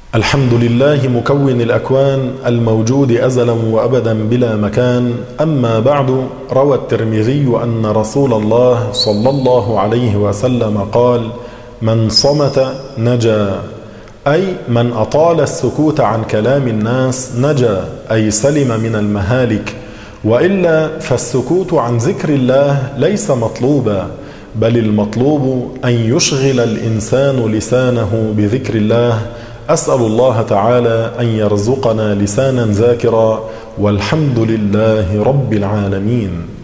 الحمد لله مكون الأكوان الموجود أزلا وأبدا بلا مكان. أما بعد، روى الترمذي أن رسول الله صلى الله عليه وسلم قال: من صمت نجا، أي من أطال السكوت عن كلام الناس نجا، أي سلم من المهالك. وإلا فالسكوت عن ذكر الله ليس مطلوبا، بل المطلوب أن يشغل الإنسان لسانه بذكر الله. أسأل الله تعالى أن يرزقنا لسانا ذاكرا، والحمد لله رب العالمين.